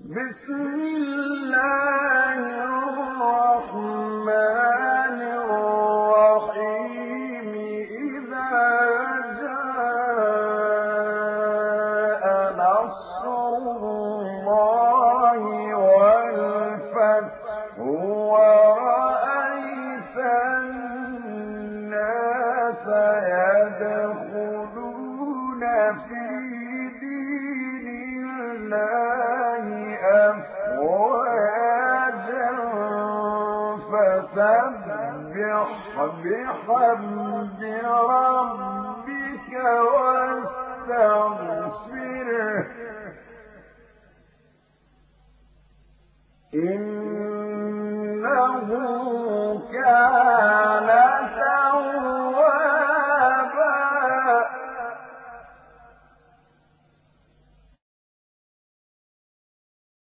بسم الله الرحمن الرحيم إذا جاء نصر الله والفتح ورأيت الناس يدخلون في دين الله أفواجا فسبح بحمد ربك واستغفره